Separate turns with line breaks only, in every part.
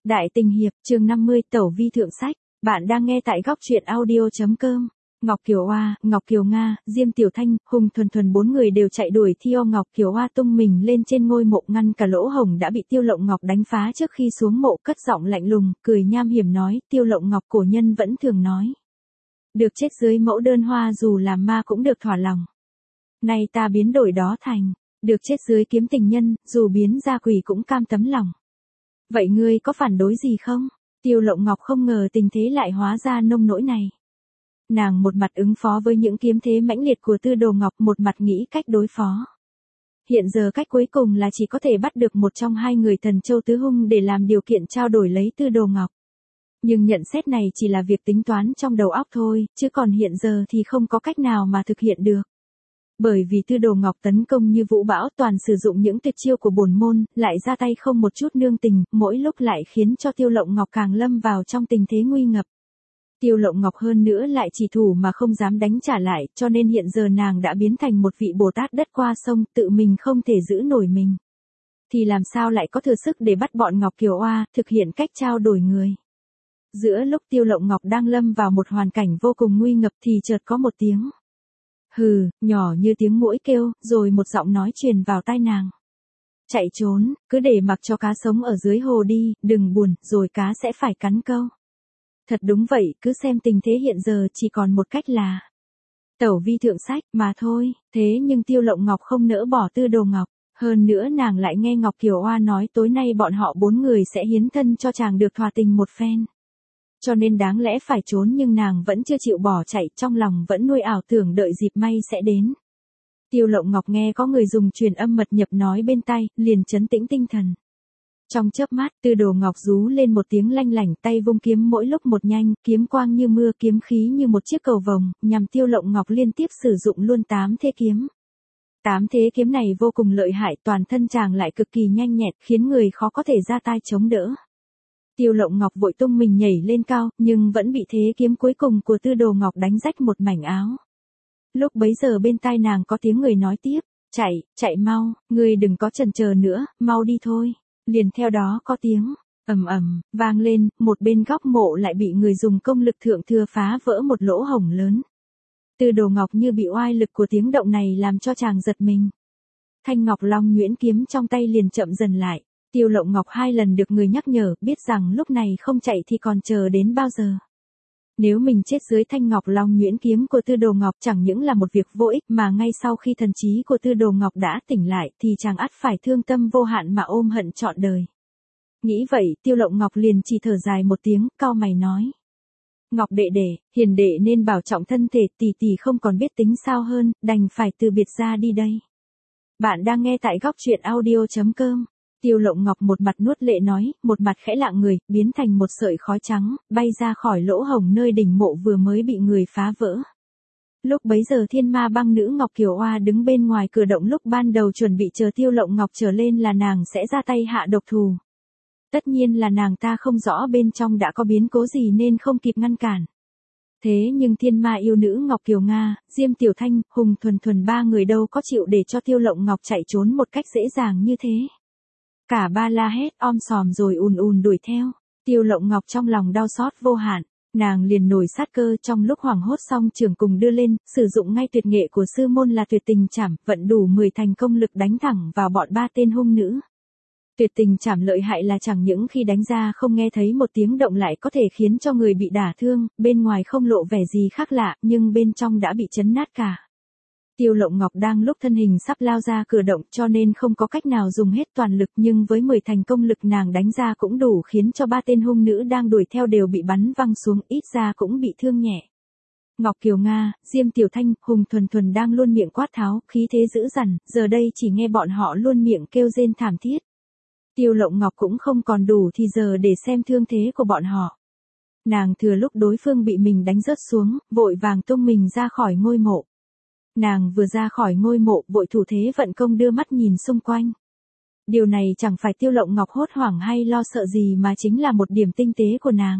Đại tình hiệp, chương 50, Tẩu vi thượng sách. Bạn đang nghe tại góc truyện audio.com. Ngọc Kiều Oa, Ngọc Kiều Nga, Diêm Tiểu Thanh, Hùng Thuần Thuần bốn người đều chạy đuổi theo Ngọc Kiều Oa tung mình lên trên ngôi mộ ngăn cả lỗ hổng đã bị Tiêu Lộng Ngọc đánh phá trước khi xuống mộ, cất giọng lạnh lùng, cười nham hiểm nói, Tiêu Lộng Ngọc cổ nhân vẫn thường nói. Được chết dưới mẫu đơn hoa dù làm ma cũng được thỏa lòng. Nay ta biến đổi đó thành, được chết dưới kiếm tình nhân, dù biến ra quỷ cũng cam tấm lòng. Vậy ngươi có phản đối gì không? Tiêu Lộng Ngọc không ngờ tình thế lại hóa ra nông nỗi này. Nàng một mặt ứng phó với những kiếm thế mãnh liệt của Tư Đồ Ngọc, một mặt nghĩ cách đối phó. Hiện giờ cách cuối cùng là chỉ có thể bắt được một trong hai người Thần Châu Tứ Hung để làm điều kiện trao đổi lấy Tư Đồ Ngọc. Nhưng nhận xét này chỉ là việc tính toán trong đầu óc thôi, chứ còn hiện giờ thì không có cách nào mà thực hiện được. Bởi vì Tư Đồ Ngọc tấn công như vũ bão, toàn sử dụng những tuyệt chiêu của bổn môn, lại ra tay không một chút nương tình, mỗi lúc lại khiến cho Tiêu Lộng Ngọc càng lâm vào trong tình thế nguy ngập. Tiêu Lộng Ngọc hơn nữa lại chỉ thủ mà không dám đánh trả lại, cho nên hiện giờ nàng đã biến thành một vị Bồ Tát đất qua sông, tự mình không thể giữ nổi mình. Thì làm sao lại có thừa sức để bắt bọn Ngọc Kiều Oa, thực hiện cách trao đổi người. Giữa lúc Tiêu Lộng Ngọc đang lâm vào một hoàn cảnh vô cùng nguy ngập thì chợt có một tiếng. Hừ, nhỏ như tiếng muỗi kêu, rồi một giọng nói truyền vào tai nàng. Chạy trốn, cứ để mặc cho cá sống ở dưới hồ đi, đừng buồn, rồi cá sẽ phải cắn câu. Thật đúng vậy, cứ xem tình thế hiện giờ chỉ còn một cách là tẩu vi thượng sách mà thôi, thế nhưng Tiêu Lộng Ngọc không nỡ bỏ Tư Đồ Ngọc. Hơn nữa nàng lại nghe Ngọc Kiều Oa nói tối nay bọn họ 4 người sẽ hiến thân cho chàng được thỏa tình một phen. Cho nên đáng lẽ phải trốn nhưng nàng vẫn chưa chịu bỏ chạy, trong lòng vẫn nuôi ảo tưởng đợi dịp may sẽ đến. Tiêu Lộng Ngọc nghe có người dùng truyền âm mật nhập nói bên tai, liền trấn tĩnh tinh thần. Trong chớp mắt, Tư Đồ Ngọc rú lên một tiếng lanh lảnh, tay vung kiếm mỗi lúc một nhanh, kiếm quang như mưa, kiếm khí như một chiếc cầu vồng, nhằm Tiêu Lộng Ngọc liên tiếp sử dụng luôn 8 thế kiếm. 8 thế kiếm này vô cùng lợi hại, toàn thân chàng lại cực kỳ nhanh nhẹn, khiến người khó có thể ra tay chống đỡ. Tiêu Lộng Ngọc vội tung mình nhảy lên cao, nhưng vẫn bị thế kiếm cuối cùng của Tư Đồ Ngọc đánh rách một mảnh áo. Lúc bấy giờ bên tai nàng có tiếng người nói tiếp, chạy mau, ngươi đừng có chần chờ nữa, mau đi thôi. Liền theo đó có tiếng, ầm ầm, vang lên, một bên góc mộ lại bị người dùng công lực thượng thừa phá vỡ một lỗ hổng lớn. Tư Đồ Ngọc như bị oai lực của tiếng động này làm cho chàng giật mình. Thanh Ngọc Long nhuyễn kiếm trong tay liền chậm dần lại. Tiêu Lộng Ngọc 2 lần được người nhắc nhở, biết rằng lúc này không chạy thì còn chờ đến bao giờ. Nếu mình chết dưới Thanh Ngọc Long nhuyễn kiếm của Tư Đồ Ngọc chẳng những là một việc vô ích mà ngay sau khi thần trí của Tư Đồ Ngọc đã tỉnh lại thì chàng ắt phải thương tâm vô hạn mà ôm hận trọn đời. Nghĩ vậy, Tiêu Lộng Ngọc liền chỉ thở dài một tiếng, cau mày nói. Ngọc đệ đệ, hiền đệ nên bảo trọng thân thể, tỷ tỷ không còn biết tính sao hơn, đành phải từ biệt ra đi đây. Bạn đang nghe tại góc truyện audio.com. Tiêu Lộng Ngọc một mặt nuốt lệ nói, một mặt khẽ lạng người, biến thành một sợi khói trắng, bay ra khỏi lỗ hổng nơi đỉnh mộ vừa mới bị người phá vỡ. Lúc bấy giờ Thiên Ma Băng nữ Ngọc Kiều Oa đứng bên ngoài cửa động, lúc ban đầu chuẩn bị chờ Tiêu Lộng Ngọc trở lên là nàng sẽ ra tay hạ độc thủ. Tất nhiên là nàng ta không rõ bên trong đã có biến cố gì nên không kịp ngăn cản. Thế nhưng Thiên Ma yêu nữ Ngọc Kiều Nga, Diêm Tiểu Thanh, Hùng Thuần Thuần 3 người đâu có chịu để cho Tiêu Lộng Ngọc chạy trốn một cách dễ dàng như thế. Cả ba la hét om sòm rồi ùn đuổi theo. Tiêu Lộng Ngọc trong lòng đau xót vô hạn, nàng liền nổi sát cơ, trong lúc hoảng hốt song trường cùng đưa lên, sử dụng ngay tuyệt nghệ của sư môn là tuyệt tình trảm, vận đủ 10 thành công lực đánh thẳng vào bọn 3 tên hung nữ. Tuyệt tình trảm lợi hại là chẳng những khi đánh ra không nghe thấy một tiếng động lại có thể khiến cho người bị đả thương, bên ngoài không lộ vẻ gì khác lạ, nhưng bên trong đã bị chấn nát cả. Tiêu Lộng Ngọc đang lúc thân hình sắp lao ra cửa động cho nên không có cách nào dùng hết toàn lực, nhưng với 10 thành công lực nàng đánh ra cũng đủ khiến cho 3 tên hung nữ đang đuổi theo đều bị bắn văng xuống, ít ra cũng bị thương nhẹ. Ngọc Kiều Nga, Diêm Tiểu Thanh, Hùng Thuần Thuần đang luôn miệng quát tháo, khí thế dữ dằn, giờ đây chỉ nghe bọn họ luôn miệng kêu rên thảm thiết. Tiêu Lộng Ngọc cũng không còn đủ thì giờ để xem thương thế của bọn họ. Nàng thừa lúc đối phương bị mình đánh rớt xuống, vội vàng tung mình ra khỏi ngôi mộ. Nàng vừa ra khỏi ngôi mộ, vội thủ thế vận công đưa mắt nhìn xung quanh. Điều này chẳng phải Tiêu Lộng Ngọc hốt hoảng hay lo sợ gì mà chính là một điểm tinh tế của nàng.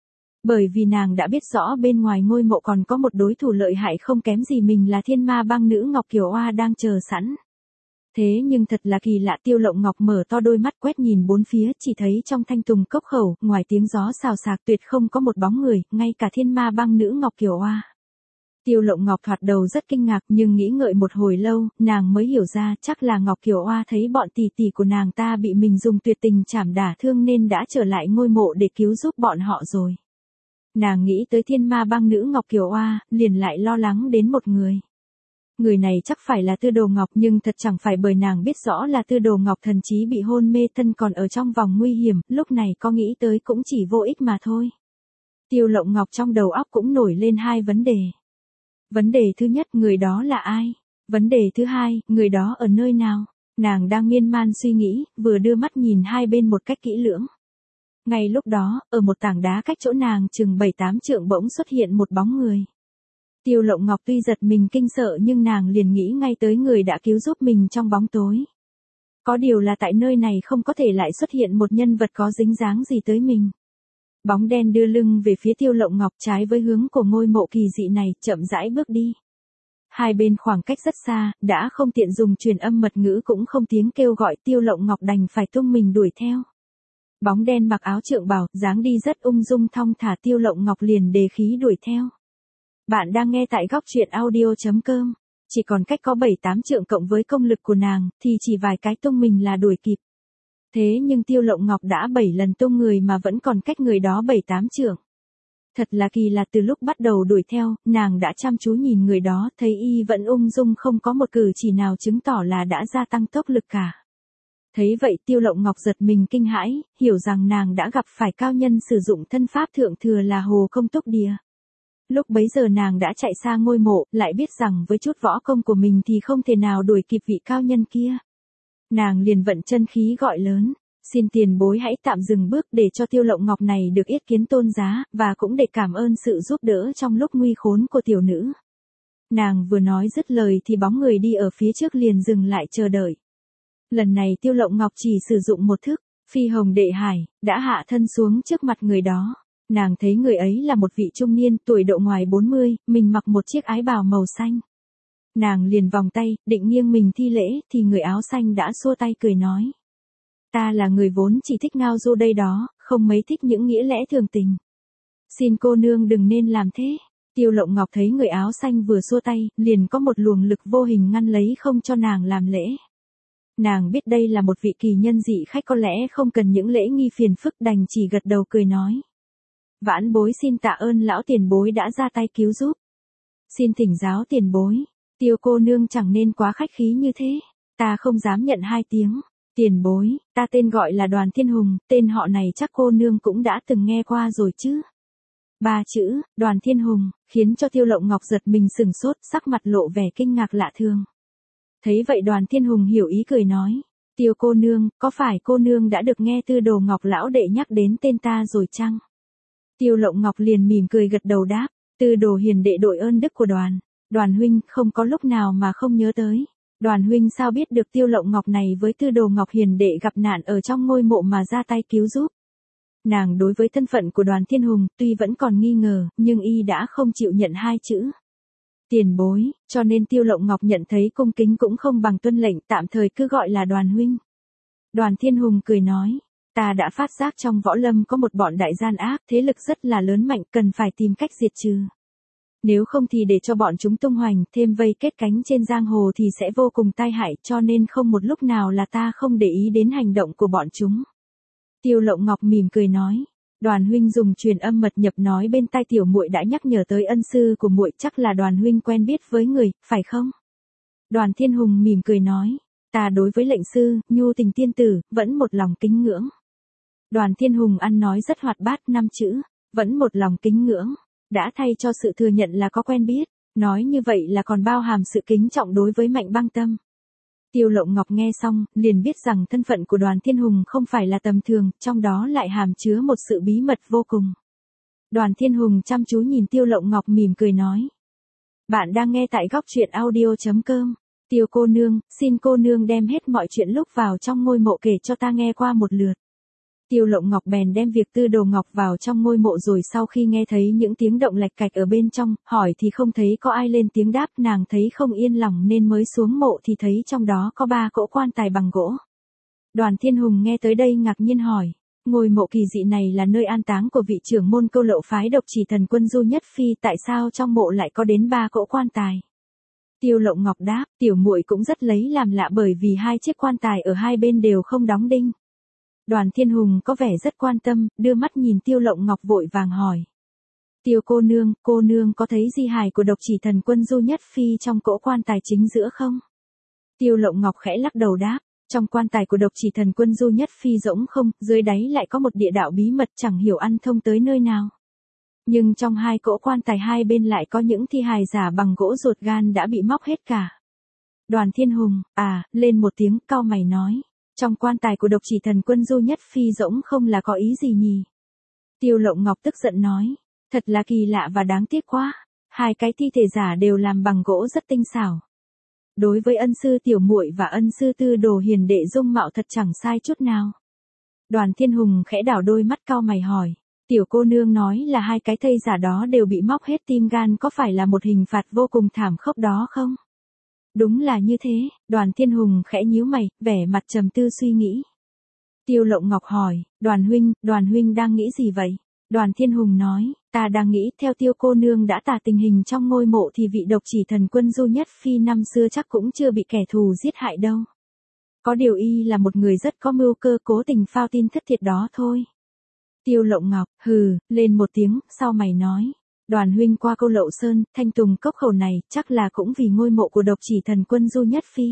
Bởi vì nàng đã biết rõ bên ngoài ngôi mộ còn có một đối thủ lợi hại không kém gì mình là Thiên Ma Băng nữ Ngọc Kiều Oa đang chờ sẵn. Thế nhưng thật là kỳ lạ, Tiêu Lộng Ngọc mở to đôi mắt quét nhìn bốn phía, chỉ thấy trong thanh tùng cốc khẩu, ngoài tiếng gió xào xạc tuyệt không có một bóng người, ngay cả thiên ma băng nữ Ngọc Kiều Oa. Tiêu Lộng Ngọc thoạt đầu rất kinh ngạc, nhưng nghĩ ngợi một hồi lâu, nàng mới hiểu ra chắc là Ngọc Kiều Oa thấy bọn tỷ tỷ của nàng ta bị mình dùng tuyệt tình chảm đả thương nên đã trở lại ngôi mộ để cứu giúp bọn họ rồi. Nàng nghĩ tới thiên ma băng nữ Ngọc Kiều Oa, liền lại lo lắng đến một người. Người này chắc phải là Tư Đồ Ngọc, nhưng thật chẳng phải, bởi nàng biết rõ là Tư Đồ Ngọc thần trí bị hôn mê thân còn ở trong vòng nguy hiểm, lúc này có nghĩ tới cũng chỉ vô ích mà thôi. Tiêu Lộng Ngọc trong đầu óc cũng nổi lên hai vấn đề. Vấn đề thứ nhất, người đó là ai? Vấn đề thứ hai, người đó ở nơi nào? Nàng đang miên man suy nghĩ, vừa đưa mắt nhìn hai bên một cách kỹ lưỡng. Ngay lúc đó, ở một tảng đá cách chỗ nàng chừng 7-8 trượng bỗng xuất hiện một bóng người. Tiêu Lộng Ngọc tuy giật mình kinh sợ nhưng nàng liền nghĩ ngay tới người đã cứu giúp mình trong bóng tối. Có điều là tại nơi này không có thể lại xuất hiện một nhân vật có dính dáng gì tới mình. Bóng đen đưa lưng về phía Tiêu Lộng Ngọc, trái với hướng của ngôi mộ kỳ dị này, chậm rãi bước đi. Hai bên khoảng cách rất xa, đã không tiện dùng truyền âm mật ngữ cũng không tiếng kêu gọi, Tiêu Lộng Ngọc đành phải tung mình đuổi theo. Bóng đen mặc áo trượng bào, dáng đi rất ung dung thong thả, Tiêu Lộng Ngọc liền đề khí đuổi theo. Bạn đang nghe tại góc truyện audio.com. Chỉ còn cách có 7-8 trượng cộng với công lực của nàng, thì chỉ vài cái tung mình là đuổi kịp. Thế nhưng Tiêu Lộng Ngọc đã 7 lần tung người mà vẫn còn cách người đó 7-8 trượng. Thật là kỳ lạ, từ lúc bắt đầu đuổi theo, nàng đã chăm chú nhìn người đó, thấy y vẫn ung dung không có một cử chỉ nào chứng tỏ là đã gia tăng tốc lực cả. Thấy vậy Tiêu Lộng Ngọc giật mình kinh hãi, hiểu rằng nàng đã gặp phải cao nhân sử dụng thân pháp thượng thừa là Hồ Công Túc Đìa. Lúc bấy giờ nàng đã chạy xa ngôi mộ, lại biết rằng với chút võ công của mình thì không thể nào đuổi kịp vị cao nhân kia. Nàng liền vận chân khí gọi lớn, xin tiền bối hãy tạm dừng bước để cho Tiêu Lộng Ngọc này được yết kiến tôn giá, và cũng để cảm ơn sự giúp đỡ trong lúc nguy khốn của tiểu nữ. Nàng vừa nói dứt lời thì bóng người đi ở phía trước liền dừng lại chờ đợi. Lần này Tiêu Lộng Ngọc chỉ sử dụng một thức, phi hồng đệ hải, đã hạ thân xuống trước mặt người đó. Nàng thấy người ấy là một vị trung niên, tuổi độ ngoài 40, mình mặc một chiếc ái bào màu xanh. Nàng liền vòng tay, định nghiêng mình thi lễ, thì người áo xanh đã xua tay cười nói. Ta là người vốn chỉ thích ngao du đây đó, không mấy thích những nghĩa lẽ thường tình. Xin cô nương đừng nên làm thế. Tiêu Lộng Ngọc thấy người áo xanh vừa xua tay, liền có một luồng lực vô hình ngăn lấy không cho nàng làm lễ. Nàng biết đây là một vị kỳ nhân dị khách, có lẽ không cần những lễ nghi phiền phức, đành chỉ gật đầu cười nói. Vãn bối xin tạ ơn lão tiền bối đã ra tay cứu giúp. Xin thỉnh giáo tiền bối, Tiêu cô nương chẳng nên quá khách khí như thế, ta không dám nhận hai tiếng. Tiền bối, ta tên gọi là Đoàn Thiên Hùng, tên họ này chắc cô nương cũng đã từng nghe qua rồi chứ. 3 chữ, Đoàn Thiên Hùng, khiến cho Tiêu Lộng Ngọc giật mình sừng sốt, sắc mặt lộ vẻ kinh ngạc lạ thường. Thấy vậy Đoàn Thiên Hùng hiểu ý cười nói, Tiêu cô nương, có phải cô nương đã được nghe Tư Đồ Ngọc lão đệ nhắc đến tên ta rồi chăng? Tiêu Lộng Ngọc liền mỉm cười gật đầu đáp, Tư Đồ hiền đệ đội ơn đức của Đoàn huynh không có lúc nào mà không nhớ tới. Đoàn huynh sao biết được Tiêu Lộng Ngọc này với Tư Đồ Ngọc hiền đệ gặp nạn ở trong ngôi mộ mà ra tay cứu giúp? Nàng đối với thân phận của Đoàn Thiên Hùng tuy vẫn còn nghi ngờ, nhưng y đã không chịu nhận hai chữ tiền bối, cho nên Tiêu Lộng Ngọc nhận thấy cung kính cũng không bằng tuân lệnh, tạm thời cứ gọi là Đoàn huynh. Đoàn Thiên Hùng cười nói, ta đã phát giác trong võ lâm có một bọn đại gian ác, thế lực rất là lớn mạnh, cần phải tìm cách diệt trừ. Nếu không thì để cho bọn chúng tung hoành, thêm vây kết cánh trên giang hồ thì sẽ vô cùng tai hại, cho nên không một lúc nào là ta không để ý đến hành động của bọn chúng. Tiêu Lộng Ngọc mỉm cười nói, Đoàn huynh dùng truyền âm mật nhập nói bên tai tiểu muội đã nhắc nhở tới ân sư của muội, chắc là Đoàn huynh quen biết với người, phải không? Đoàn Thiên Hùng mỉm cười nói, ta đối với lệnh sư, nhu tình tiên tử, vẫn một lòng kính ngưỡng. Đoàn Thiên Hùng ăn nói rất hoạt bát, 5 chữ, vẫn một lòng kính ngưỡng, đã thay cho sự thừa nhận là có quen biết, nói như vậy là còn bao hàm sự kính trọng đối với Mạnh Băng Tâm. Tiêu Lộng Ngọc nghe xong, liền biết rằng thân phận của Đoàn Thiên Hùng không phải là tầm thường, trong đó lại hàm chứa một sự bí mật vô cùng. Đoàn Thiên Hùng chăm chú nhìn Tiêu Lộng Ngọc mỉm cười nói. Bạn đang nghe tại góc truyện audio.com. Tiêu cô nương, xin cô nương đem hết mọi chuyện lúc vào trong ngôi mộ kể cho ta nghe qua một lượt. Tiêu Lộng Ngọc bèn đem việc Tư Đồ Ngọc vào trong ngôi mộ, rồi sau khi nghe thấy những tiếng động lạch cạch ở bên trong, hỏi thì không thấy có ai lên tiếng đáp, nàng thấy không yên lòng nên mới xuống mộ thì thấy trong đó có 3 cỗ quan tài bằng gỗ. Đoàn Thiên Hùng nghe tới đây ngạc nhiên hỏi, ngôi mộ kỳ dị này là nơi an táng của vị trưởng môn Câu Lậu phái Độc Chỉ Thần Quân Du Nhất Phi, tại sao trong mộ lại có đến 3 cỗ quan tài? Tiêu Lộng Ngọc đáp, tiểu muội cũng rất lấy làm lạ bởi vì 2 chiếc quan tài ở hai bên đều không đóng đinh. Đoàn Thiên Hùng có vẻ rất quan tâm, đưa mắt nhìn Tiêu Lộng Ngọc vội vàng hỏi. Tiêu cô nương có thấy di hài của Độc Chỉ Thần Quân Du Nhất Phi trong cỗ quan tài chính giữa không? Tiêu Lộng Ngọc khẽ lắc đầu đáp, trong quan tài của Độc Chỉ Thần Quân Du Nhất Phi rỗng không, dưới đáy lại có một địa đạo bí mật chẳng hiểu ăn thông tới nơi nào. Nhưng trong 2 cỗ quan tài hai bên lại có những thi hài giả bằng gỗ ruột gan đã bị móc hết cả. Đoàn Thiên Hùng, lên một tiếng cau mày nói. Trong quan tài của Độc Chỉ Thần Quân Du Nhất Phi rỗng không là có ý gì nhỉ? Tiêu Lộng Ngọc tức giận nói, thật là kỳ lạ và đáng tiếc quá, 2 cái thi thể giả đều làm bằng gỗ rất tinh xảo. Đối với ân sư tiểu muội và ân sư Tư Đồ hiền đệ dung mạo thật chẳng sai chút nào. Đoàn Thiên Hùng khẽ đảo đôi mắt cau mày hỏi, tiểu cô nương nói là 2 cái thây giả đó đều bị móc hết tim gan, có phải là một hình phạt vô cùng thảm khốc đó không? Đúng là như thế, Đoàn Thiên Hùng khẽ nhíu mày, vẻ mặt trầm tư suy nghĩ. Tiêu Lộng Ngọc hỏi, Đoàn huynh đang nghĩ gì vậy? Đoàn Thiên Hùng nói, ta đang nghĩ theo Tiêu cô nương đã tả tình hình trong ngôi mộ thì vị Độc Chỉ Thần Quân Du Nhất Phi năm xưa chắc cũng chưa bị kẻ thù giết hại đâu. Có điều y là một người rất có mưu cơ, cố tình phao tin thất thiệt đó thôi. Tiêu Lộng Ngọc, lên một tiếng, sau mày nói. Đoàn huynh qua Câu Lậu Sơn, Thanh Tùng Cốc khẩu này, chắc là cũng vì ngôi mộ của Độc Chỉ Thần Quân Du Nhất Phi.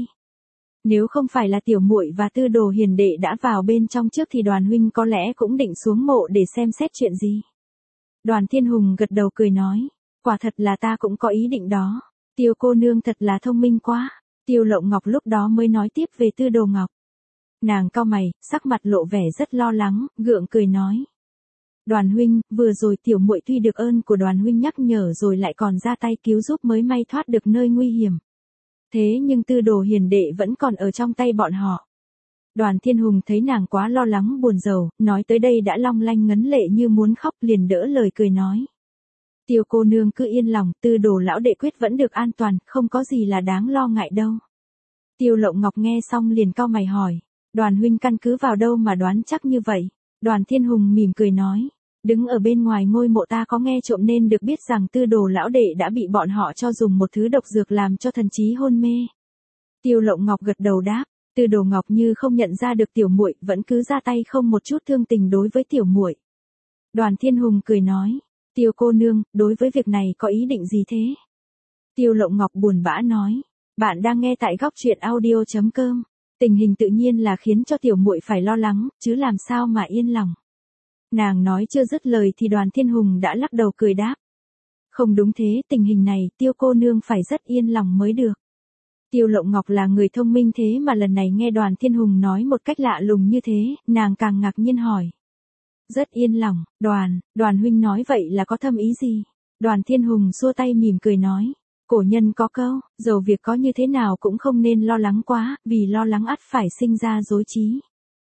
Nếu không phải là tiểu muội và Tư Đồ hiền đệ đã vào bên trong trước thì đoàn huynh có lẽ cũng định xuống mộ để xem xét chuyện gì. Đoàn Thiên Hùng gật đầu cười nói, quả thật là ta cũng có ý định đó. Tiêu cô nương thật là thông minh quá. Tiêu Lộng Ngọc lúc đó mới nói tiếp về Tư Đồ Ngọc. Nàng cau mày, sắc mặt lộ vẻ rất lo lắng, gượng cười nói. Đoàn huynh, vừa rồi tiểu muội tuy được ơn của đoàn huynh nhắc nhở rồi lại còn ra tay cứu giúp mới may thoát được nơi nguy hiểm. Thế nhưng Tư Đồ hiền đệ vẫn còn ở trong tay bọn họ. Đoàn Thiên Hùng thấy nàng quá lo lắng buồn rầu, nói tới đây đã long lanh ngấn lệ như muốn khóc, liền đỡ lời cười nói. Tiêu cô nương cứ yên lòng, Tư Đồ lão đệ quyết vẫn được an toàn, không có gì là đáng lo ngại đâu. Tiêu Lộng Ngọc nghe xong liền cau mày hỏi, Đoàn huynh căn cứ vào đâu mà đoán chắc như vậy? Đoàn Thiên Hùng mỉm cười nói, đứng ở bên ngoài ngôi mộ ta có nghe trộm nên được biết rằng Tư Đồ lão đệ đã bị bọn họ cho dùng một thứ độc dược làm cho thần trí hôn mê. Tiêu Lộng Ngọc gật đầu đáp, Tư Đồ Ngọc như không nhận ra được tiểu muội, vẫn cứ ra tay không một chút thương tình đối với tiểu muội. Đoàn Thiên Hùng cười nói, Tiêu cô nương, đối với việc này có ý định gì thế? Tiêu Lộng Ngọc buồn bã nói, bạn đang nghe tại Góc Truyện Audio.com. Tình hình tự nhiên là khiến cho tiểu muội phải lo lắng, chứ làm sao mà yên lòng. Nàng nói chưa dứt lời thì Đoàn Thiên Hùng đã lắc đầu cười đáp. Không đúng thế, tình hình này Tiêu cô nương phải rất yên lòng mới được. Tiêu Lộng Ngọc là người thông minh thế mà lần này nghe Đoàn Thiên Hùng nói một cách lạ lùng như thế, nàng càng ngạc nhiên hỏi. Rất yên lòng, đoàn huynh nói vậy là có thâm ý gì? Đoàn Thiên Hùng xua tay mỉm cười nói. Cổ nhân có câu, dầu việc có như thế nào cũng không nên lo lắng quá, vì lo lắng ắt phải sinh ra rối trí.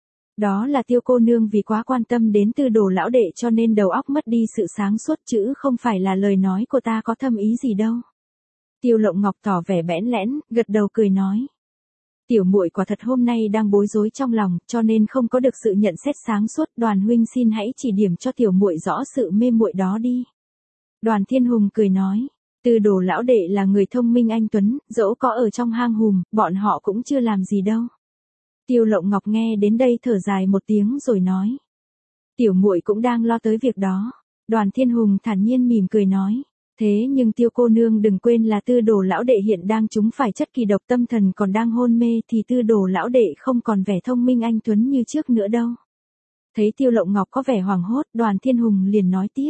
Đó là Tiêu cô nương vì quá quan tâm đến Tư Đồ lão đệ cho nên đầu óc mất đi sự sáng suốt, chứ không phải là lời nói của ta có thâm ý gì đâu. Tiêu Lộng Ngọc tỏ vẻ bẽn lẽn, gật đầu cười nói. Tiểu muội quả thật hôm nay đang bối rối trong lòng, cho nên không có được sự nhận xét sáng suốt, Đoàn huynh xin hãy chỉ điểm cho tiểu muội rõ sự mê muội đó đi. Đoàn Thiên Hùng cười nói. Tư Đồ lão đệ là người thông minh anh tuấn, dẫu có ở trong hang hùm, bọn họ cũng chưa làm gì đâu. Tiêu Lộng Ngọc nghe đến đây thở dài một tiếng rồi nói. Tiểu muội cũng đang lo tới việc đó. Đoàn Thiên Hùng thản nhiên mỉm cười nói. Thế nhưng Tiêu cô nương đừng quên là Tư Đồ lão đệ hiện đang trúng phải chất kỳ độc, tâm thần còn đang hôn mê thì Tư Đồ lão đệ không còn vẻ thông minh anh tuấn như trước nữa đâu. Thấy Tiêu Lộng Ngọc có vẻ hoảng hốt, Đoàn Thiên Hùng liền nói tiếp.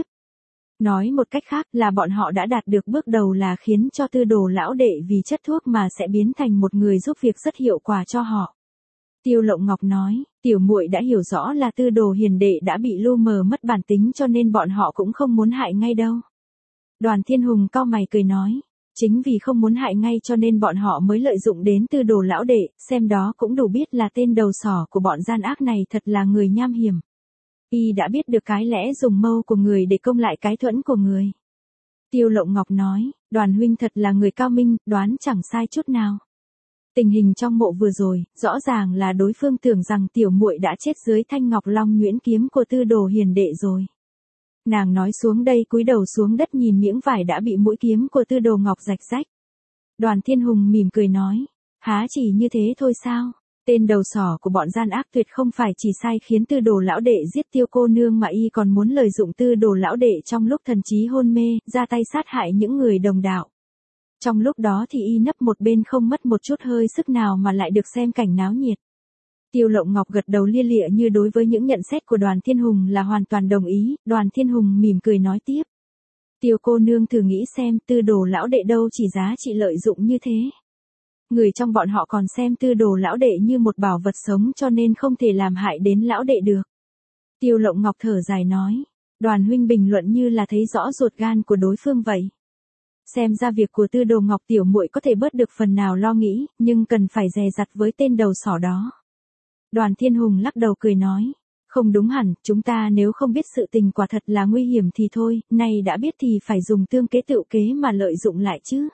Nói một cách khác là bọn họ đã đạt được bước đầu là khiến cho Tư Đồ lão đệ vì chất thuốc mà sẽ biến thành một người giúp việc rất hiệu quả cho họ. Tiêu Lộng Ngọc nói, tiểu muội đã hiểu rõ là Tư Đồ hiền đệ đã bị lu mờ mất bản tính cho nên bọn họ cũng không muốn hại ngay đâu. Đoàn Thiên Hùng cau mày cười nói, chính vì không muốn hại ngay cho nên bọn họ mới lợi dụng đến Tư Đồ lão đệ, xem đó cũng đủ biết là tên đầu sỏ của bọn gian ác này thật là người nham hiểm. Y đã biết được cái lẽ dùng mâu của người để công lại cái thuẫn của người. Tiêu Lộng Ngọc nói, Đoàn huynh thật là người cao minh, đoán chẳng sai chút nào. Tình hình trong mộ vừa rồi, rõ ràng là đối phương tưởng rằng tiểu muội đã chết dưới thanh ngọc long nhuyễn kiếm của Tư Đồ hiền đệ rồi. Nàng nói xuống đây cúi đầu xuống đất nhìn miếng vải đã bị mũi kiếm của Tư Đồ Ngọc rạch rách. Đoàn Thiên Hùng mỉm cười nói, há chỉ như thế thôi sao? Tên đầu sỏ của bọn gian ác tuyệt không phải chỉ sai khiến Tư Đồ lão đệ giết Tiêu cô nương mà y còn muốn lợi dụng Tư Đồ lão đệ trong lúc thần trí hôn mê, ra tay sát hại những người đồng đạo. Trong lúc đó thì y nấp một bên không mất một chút hơi sức nào mà lại được xem cảnh náo nhiệt. Tiêu Lộng Ngọc gật đầu lia lịa như đối với những nhận xét của Đoàn Thiên Hùng là hoàn toàn đồng ý, Đoàn Thiên Hùng mỉm cười nói tiếp. Tiêu cô nương thử nghĩ xem Tư Đồ lão đệ đâu chỉ giá trị lợi dụng như thế. Người trong bọn họ còn xem Tư Đồ lão đệ như một bảo vật sống cho nên không thể làm hại đến lão đệ được. Tiêu Lộng Ngọc thở dài nói, Đoàn huynh bình luận như là thấy rõ ruột gan của đối phương vậy. Xem ra việc của Tư Đồ Ngọc tiểu muội có thể bớt được phần nào lo nghĩ, nhưng cần phải dè dặt với tên đầu sỏ đó. Đoàn Thiên Hùng lắc đầu cười nói, không đúng hẳn, chúng ta nếu không biết sự tình quả thật là nguy hiểm thì thôi, nay đã biết thì phải dùng tương kế tựu kế mà lợi dụng lại chứ.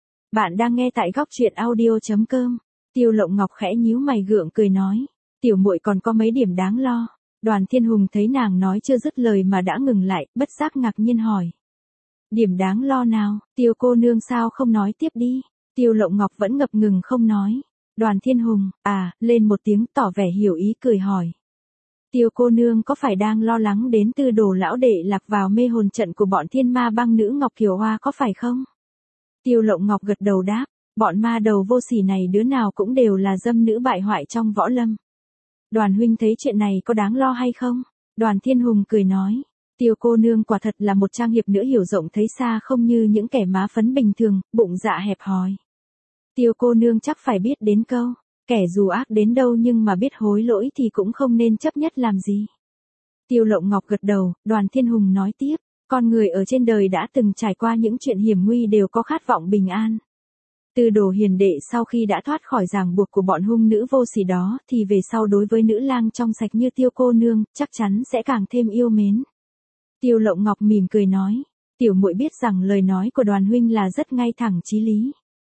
Bạn đang nghe tại góc truyện audio.com. Tiêu Lộng Ngọc khẽ nhíu mày gượng cười nói, tiểu muội còn có mấy điểm đáng lo. Đoàn Thiên Hùng thấy nàng nói chưa dứt lời mà đã ngừng lại, bất giác ngạc nhiên hỏi. Điểm đáng lo nào, Tiêu cô nương sao không nói tiếp đi. Tiêu Lộng Ngọc vẫn ngập ngừng không nói. Đoàn Thiên Hùng, lên một tiếng tỏ vẻ hiểu ý cười hỏi. Tiêu cô nương có phải đang lo lắng đến Tư Đồ lão đệ lạc vào mê hồn trận của bọn thiên ma băng nữ Ngọc Kiều Hoa có phải không? Tiêu Lộng Ngọc gật đầu đáp, bọn ma đầu vô sỉ này đứa nào cũng đều là dâm nữ bại hoại trong võ lâm. Đoàn huynh thấy chuyện này có đáng lo hay không? Đoàn Thiên Hùng cười nói, Tiêu cô nương quả thật là một trang hiệp nữ hiểu rộng thấy xa không như những kẻ má phấn bình thường, bụng dạ hẹp hòi. Tiêu cô nương chắc phải biết đến câu, kẻ dù ác đến đâu nhưng mà biết hối lỗi thì cũng không nên chấp nhất làm gì. Tiêu Lộng Ngọc gật đầu, Đoàn Thiên Hùng nói tiếp, con người ở trên đời đã từng trải qua những chuyện hiểm nguy đều có khát vọng bình an. Tư Đồ hiền đệ sau khi đã thoát khỏi ràng buộc của bọn hung nữ vô sỉ đó thì về sau đối với nữ lang trong sạch như Tiêu cô nương chắc chắn sẽ càng thêm yêu mến. Tiêu Lộng Ngọc mỉm cười nói, tiểu muội biết rằng lời nói của Đoàn huynh là rất ngay thẳng chí lý.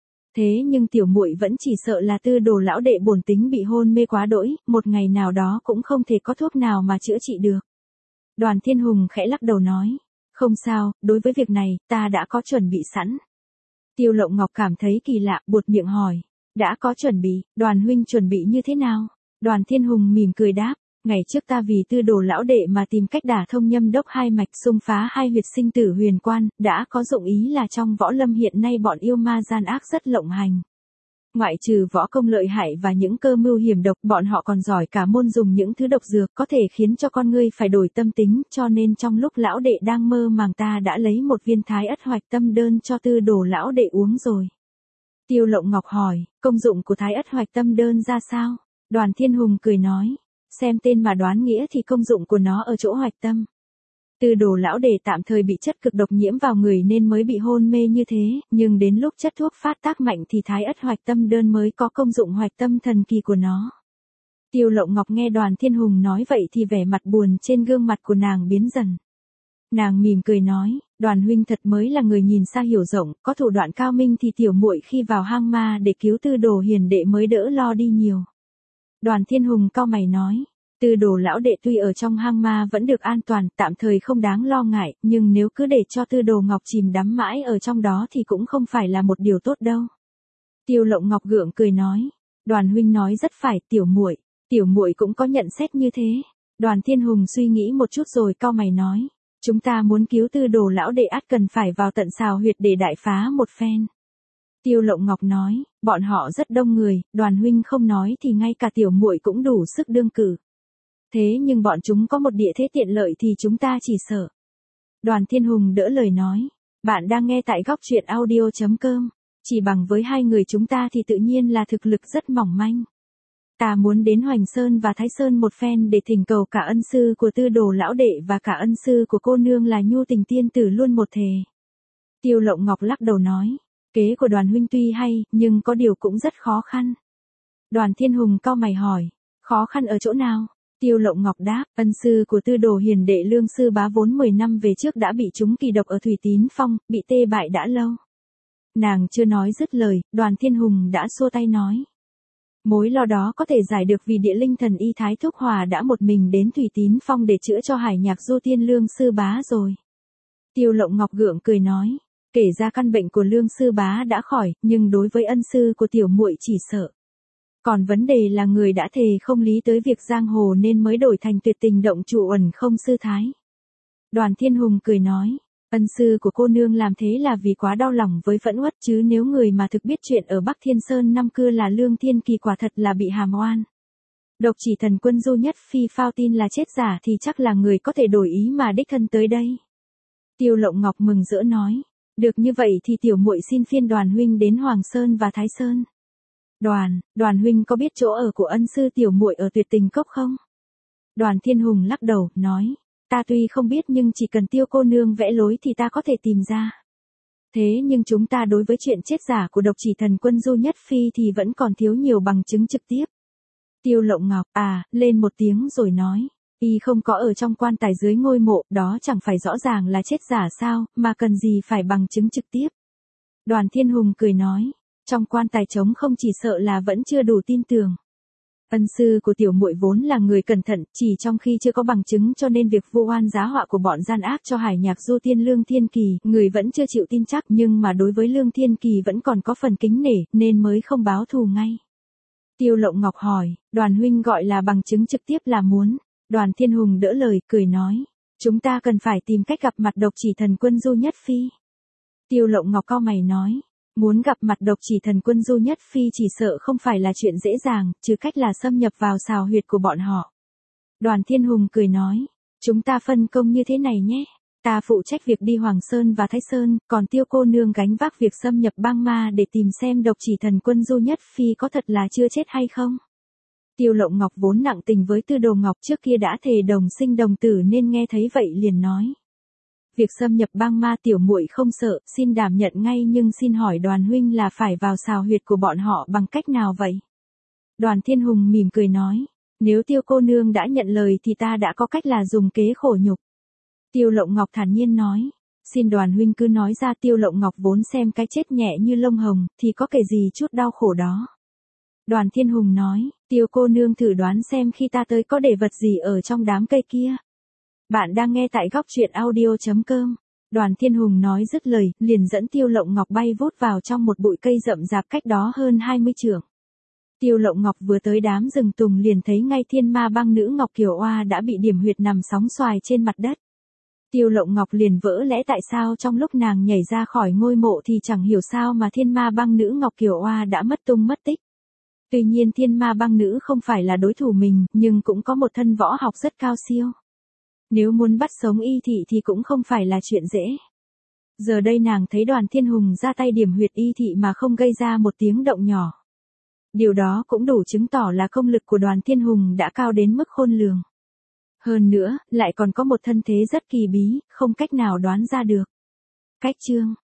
Thế nhưng tiểu muội vẫn chỉ sợ là Tư Đồ lão đệ bổn tính bị hôn mê quá đỗi, một ngày nào đó cũng không thể có thuốc nào mà chữa trị được. Đoàn Thiên Hùng khẽ lắc đầu nói, không sao, đối với việc này, ta đã có chuẩn bị sẵn. Tiêu Lộng Ngọc cảm thấy kỳ lạ, buột miệng hỏi, đã có chuẩn bị, Đoàn huynh chuẩn bị như thế nào? Đoàn Thiên Hùng mỉm cười đáp, ngày trước ta vì Tư Đồ lão đệ mà tìm cách đả thông nhâm đốc hai mạch xung phá hai huyệt sinh tử huyền quan, đã có dụng ý là trong võ lâm hiện nay bọn yêu ma gian ác rất lộng hành. Ngoại trừ võ công lợi hại và những cơ mưu hiểm độc, bọn họ còn giỏi cả môn dùng những thứ độc dược có thể khiến cho con ngươi phải đổi tâm tính, cho nên trong lúc lão đệ đang mơ màng ta đã lấy một viên thái ất hoạch tâm đơn cho Tư Đồ lão đệ uống rồi. Tiêu Lộng Ngọc hỏi, công dụng của thái ất hoạch tâm đơn ra sao? Đoàn Thiên Hùng cười nói, xem tên mà đoán nghĩa thì công dụng của nó ở chỗ hoạch tâm. Tư Đồ lão đệ tạm thời bị chất cực độc nhiễm vào người nên mới bị hôn mê như thế, nhưng đến lúc chất thuốc phát tác mạnh thì thái ất hoạch tâm đơn mới có công dụng hoạch tâm thần kỳ của nó. Tiêu Lộng Ngọc nghe Đoàn Thiên Hùng nói vậy thì vẻ mặt buồn trên gương mặt của nàng biến dần. Nàng mỉm cười nói, Đoàn huynh thật mới là người nhìn xa hiểu rộng, có thủ đoạn cao minh thì tiểu muội khi vào hang ma để cứu Tư Đồ hiền đệ mới đỡ lo đi nhiều. Đoàn Thiên Hùng cau mày nói, Tư Đồ lão đệ tuy ở trong hang ma vẫn được an toàn, tạm thời không đáng lo ngại, nhưng nếu cứ để cho Tư Đồ Ngọc chìm đắm mãi ở trong đó thì cũng không phải là một điều tốt đâu. Tiêu Lộng Ngọc gượng cười nói, Đoàn huynh nói rất phải, tiểu muội cũng có nhận xét như thế. Đoàn Thiên Hùng suy nghĩ một chút rồi cau mày nói, chúng ta muốn cứu Tư Đồ lão đệ ắt cần phải vào tận xào huyệt để đại phá một phen. Tiêu Lộng Ngọc nói, bọn họ rất đông người, Đoàn huynh không nói thì ngay cả tiểu muội cũng đủ sức đương cử. Thế nhưng bọn chúng có một địa thế tiện lợi thì chúng ta chỉ sợ. Đoàn Thiên Hùng đỡ lời nói, bạn đang nghe tại góc truyện audio.com, chỉ bằng với hai người chúng ta thì tự nhiên là thực lực rất mỏng manh. Ta muốn đến Hoành Sơn và Thái Sơn một phen để thỉnh cầu cả ân sư của Tư Đồ lão đệ và cả ân sư của cô nương là Nhu Tình tiên tử luôn một thề. Tiêu Lộng Ngọc lắc đầu nói, kế của Đoàn huynh tuy hay, nhưng có điều cũng rất khó khăn. Đoàn Thiên Hùng cau mày hỏi, khó khăn ở chỗ nào? Tiêu Lộng Ngọc đáp, ân sư của Tư Đồ Hiền đệ Lương sư bá vốn 10 năm về trước đã bị trúng kỳ độc ở Thủy Tín Phong, bị tê bại đã lâu. Nàng chưa nói dứt lời, Đoàn Thiên Hùng đã xua tay nói. Mối lo đó có thể giải được vì địa linh thần y Thái Thúc Hòa đã một mình đến Thủy Tín Phong để chữa cho Hải Nhạc Du Tiên Lương sư bá rồi. Tiêu Lộng Ngọc gượng cười nói, kể ra căn bệnh của Lương sư bá đã khỏi, nhưng đối với ân sư của tiểu muội chỉ sợ. Còn vấn đề là người đã thề không lý tới việc giang hồ nên mới đổi thành tuyệt tình động trụ ẩn không sư thái. Đoàn Thiên Hùng cười nói, ân sư của cô nương làm thế là vì quá đau lòng với Phẫn Uất chứ nếu người mà thực biết chuyện ở Bắc Thiên Sơn năm cưa là Lương Thiên Kỳ quả thật là bị hàm oan. Độc Chỉ Thần Quân Du Nhất Phi phao tin là chết giả thì chắc là người có thể đổi ý mà đích thân tới đây. Tiêu Lộng Ngọc mừng rỡ nói, được như vậy thì tiểu muội xin phiên Đoàn huynh đến Hoàng Sơn và Thái Sơn. Đoàn huynh có biết chỗ ở của ân sư tiểu muội ở Tuyệt Tình Cốc không? Đoàn Thiên Hùng lắc đầu, nói, ta tuy không biết nhưng chỉ cần Tiêu cô nương vẽ lối thì ta có thể tìm ra. Thế nhưng chúng ta đối với chuyện chết giả của Độc Chỉ Thần Quân Du Nhất Phi thì vẫn còn thiếu nhiều bằng chứng trực tiếp. Tiêu Lộng Ngọc, lên một tiếng rồi nói, y không có ở trong quan tài dưới ngôi mộ, đó chẳng phải rõ ràng là chết giả sao, mà cần gì phải bằng chứng trực tiếp. Đoàn Thiên Hùng cười nói, trong quan tài trống không chỉ sợ là vẫn chưa đủ tin tưởng. Ân sư của tiểu muội vốn là người cẩn thận, chỉ trong khi chưa có bằng chứng cho nên việc vu oan giá họa của bọn gian ác cho Hải Nhạc Du Tiên Lương Thiên Kỳ, người vẫn chưa chịu tin chắc, nhưng mà đối với Lương Thiên Kỳ vẫn còn có phần kính nể, nên mới không báo thù ngay. Tiêu Lộng Ngọc hỏi, Đoàn huynh gọi là bằng chứng trực tiếp là muốn. Đoàn Thiên Hùng đỡ lời, cười nói, chúng ta cần phải tìm cách gặp mặt Độc Chỉ Thần Quân Du Nhất Phi. Tiêu Lộng Ngọc cau mày nói, muốn gặp mặt Độc Chỉ Thần Quân Du Nhất Phi chỉ sợ không phải là chuyện dễ dàng, trừ cách là xâm nhập vào xào huyệt của bọn họ. Đoàn Thiên Hùng cười nói, chúng ta phân công như thế này nhé. Ta phụ trách việc đi Hoàng Sơn và Thái Sơn, còn Tiêu cô nương gánh vác việc xâm nhập bang ma để tìm xem Độc Chỉ Thần Quân Du Nhất Phi có thật là chưa chết hay không. Tiêu Lộng Ngọc vốn nặng tình với Tư Đồ Ngọc trước kia đã thề đồng sinh đồng tử nên nghe thấy vậy liền nói. Việc xâm nhập bang ma tiểu muội không sợ, xin đảm nhận ngay, nhưng xin hỏi Đoàn huynh là phải vào xào huyệt của bọn họ bằng cách nào vậy? Đoàn Thiên Hùng mỉm cười nói, nếu Tiêu cô nương đã nhận lời thì ta đã có cách là dùng kế khổ nhục. Tiêu Lộng Ngọc thản nhiên nói, xin Đoàn huynh cứ nói ra. Tiêu Lộng Ngọc vốn xem cái chết nhẹ như lông hồng, thì có kể gì chút đau khổ đó. Đoàn Thiên Hùng nói, Tiêu cô nương thử đoán xem khi ta tới có để vật gì ở trong đám cây kia. Bạn đang nghe tại góc truyện audio.com. Đoàn Thiên Hùng nói dứt lời, liền dẫn Tiêu Lộng Ngọc bay vút vào trong một bụi cây rậm rạp cách đó hơn 20 trượng. Tiêu Lộng Ngọc vừa tới đám rừng tùng liền thấy ngay Thiên Ma Bang nữ Ngọc Kiều Oa đã bị điểm huyệt nằm sóng xoài trên mặt đất. Tiêu Lộng Ngọc liền vỡ lẽ tại sao trong lúc nàng nhảy ra khỏi ngôi mộ thì chẳng hiểu sao mà Thiên Ma Bang nữ Ngọc Kiều Oa đã mất tung mất tích. Tuy nhiên Thiên Ma Bang nữ không phải là đối thủ mình, nhưng cũng có một thân võ học rất cao siêu. Nếu muốn bắt sống y thị thì cũng không phải là chuyện dễ. Giờ đây nàng thấy Đoàn Thiên Hùng ra tay điểm huyệt y thị mà không gây ra một tiếng động nhỏ. Điều đó cũng đủ chứng tỏ là công lực của Đoàn Thiên Hùng đã cao đến mức khôn lường. Hơn nữa, lại còn có một thân thế rất kỳ bí, không cách nào đoán ra được. Cách chương